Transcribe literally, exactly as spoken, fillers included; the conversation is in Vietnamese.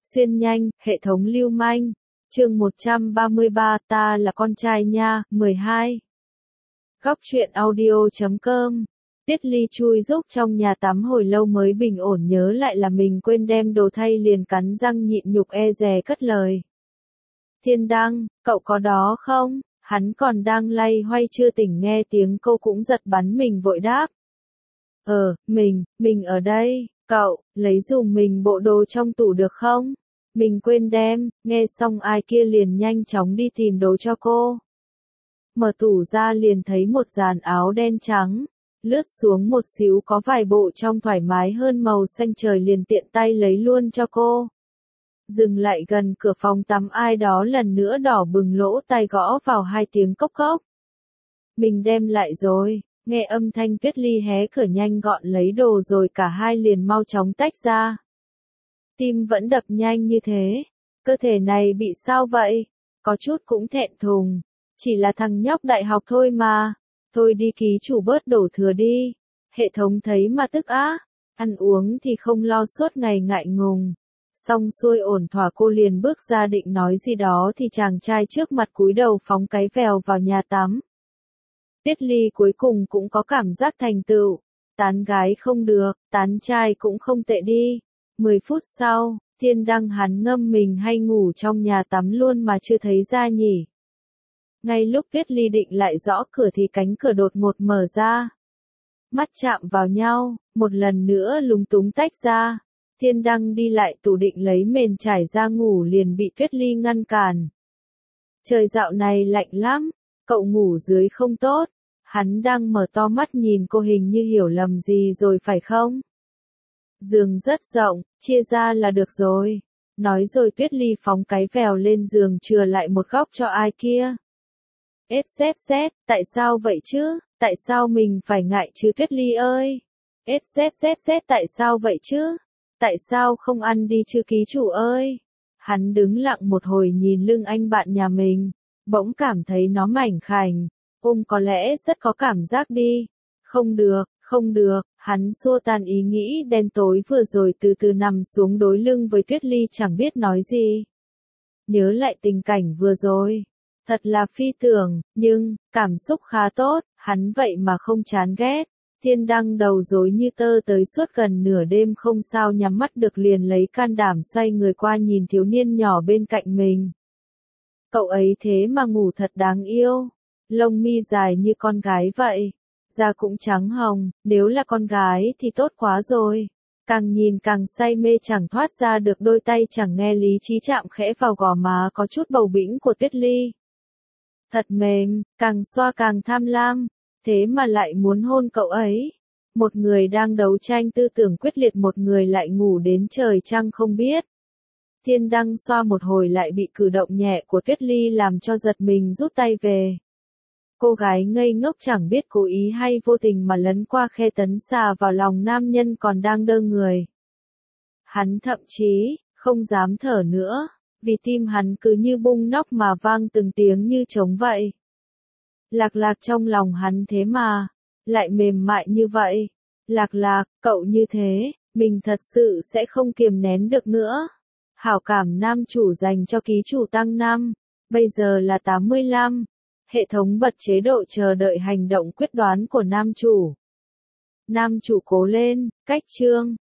Xuyên nhanh, hệ thống lưu manh. Chương một trăm ba mươi ba, ta là con trai nha, mười hai. Góc truyện audio chấm com. Tiết Ly chui rúc trong nhà tắm hồi lâu mới bình ổn nhớ lại là mình quên đem đồ thay liền cắn răng nhịn nhục e dè cất lời. Thiên Đăng, cậu có đó không? Hắn còn đang lay hoay chưa tỉnh nghe tiếng cô cũng giật bắn mình vội đáp. Ờ, mình, mình ở đây, cậu, lấy dùm mình bộ đồ trong tủ được không? Mình quên đem, nghe xong ai kia liền nhanh chóng đi tìm đồ cho cô. Mở tủ ra liền thấy một dàn áo đen trắng, lướt xuống một xíu có vài bộ trong thoải mái hơn màu xanh trời liền tiện tay lấy luôn cho cô. Dừng lại gần cửa phòng tắm ai đó lần nữa đỏ bừng lỗ tai gõ vào hai tiếng cốc cốc. Mình đem lại rồi, nghe âm thanh Tuyết Ly hé cửa nhanh gọn lấy đồ rồi cả hai liền mau chóng tách ra. Tim vẫn đập nhanh như thế, cơ thể này bị sao vậy? Có chút cũng thẹn thùng, chỉ là thằng nhóc đại học thôi mà, thôi đi ký chủ bớt đổ thừa đi. Hệ thống thấy mà tức á, ăn uống thì không lo suốt ngày ngại ngùng. Xong xuôi ổn thỏa cô liền bước ra định nói gì đó thì chàng trai trước mặt cúi đầu phóng cái vèo vào nhà tắm. Tiết Ly cuối cùng cũng có cảm giác thành tựu, tán gái không được, tán trai cũng không tệ đi. Mười phút sau, Thiên Đăng hắn ngâm mình hay ngủ trong nhà tắm luôn mà chưa thấy ra nhỉ. Ngay lúc Tiết Ly định lại gõ cửa thì cánh cửa đột ngột mở ra. Mắt chạm vào nhau, một lần nữa lúng túng tách ra. Thiên Đăng đi lại tủ định lấy mền trải ra ngủ liền bị Tuyết Ly ngăn cản. Trời dạo này lạnh lắm, cậu ngủ dưới không tốt. Hắn đang mở to mắt nhìn cô hình như hiểu lầm gì rồi phải không? Giường rất rộng, chia ra là được rồi. Nói rồi Tuyết Ly phóng cái vèo lên giường chừa lại một góc cho ai kia. ét zét zét, tại sao vậy chứ? Tại sao mình phải ngại chứ Tuyết Ly ơi? ét zét zét zét tại sao vậy chứ? Tại sao không ăn đi chứ ký chủ ơi? Hắn đứng lặng một hồi nhìn lưng anh bạn nhà mình, bỗng cảm thấy nó mảnh khảnh, ôm có lẽ rất có cảm giác đi. Không được, không được, hắn xua tan ý nghĩ đen tối vừa rồi từ từ nằm xuống đối lưng với Tuyết Ly chẳng biết nói gì. Nhớ lại tình cảnh vừa rồi, thật là phi tưởng, nhưng, cảm xúc khá tốt, hắn vậy mà không chán ghét. Thiên Đăng đầu rối như tơ tới suốt gần nửa đêm không sao nhắm mắt được liền lấy can đảm xoay người qua nhìn thiếu niên nhỏ bên cạnh mình. Cậu ấy thế mà ngủ thật đáng yêu, lông mi dài như con gái vậy, da cũng trắng hồng, nếu là con gái thì tốt quá rồi. Càng nhìn càng say mê chẳng thoát ra được đôi tay chẳng nghe lý trí chạm khẽ vào gò má có chút bầu bĩnh của Tuyết Ly. Thật mềm, càng xoa càng tham lam. Thế mà lại muốn hôn cậu ấy. Một người đang đấu tranh tư tưởng quyết liệt một người lại ngủ đến trời trăng không biết. Thiên Đăng xoa một hồi lại bị cử động nhẹ của Tuyết Ly làm cho giật mình rút tay về. Cô gái ngây ngốc chẳng biết cố ý hay vô tình mà lấn qua khe tấn xà vào lòng nam nhân còn đang đơ người. Hắn thậm chí, không dám thở nữa, vì tim hắn cứ như bung nóc mà vang từng tiếng như trống vậy. Lạc Lạc trong lòng hắn thế mà, lại mềm mại như vậy. Lạc Lạc, cậu như thế, mình thật sự sẽ không kiềm nén được nữa. Hảo cảm nam chủ dành cho ký chủ tăng năm, bây giờ là tám mươi lăm. Hệ thống bật chế độ chờ đợi hành động quyết đoán của nam chủ. Nam chủ cố lên, cách chương.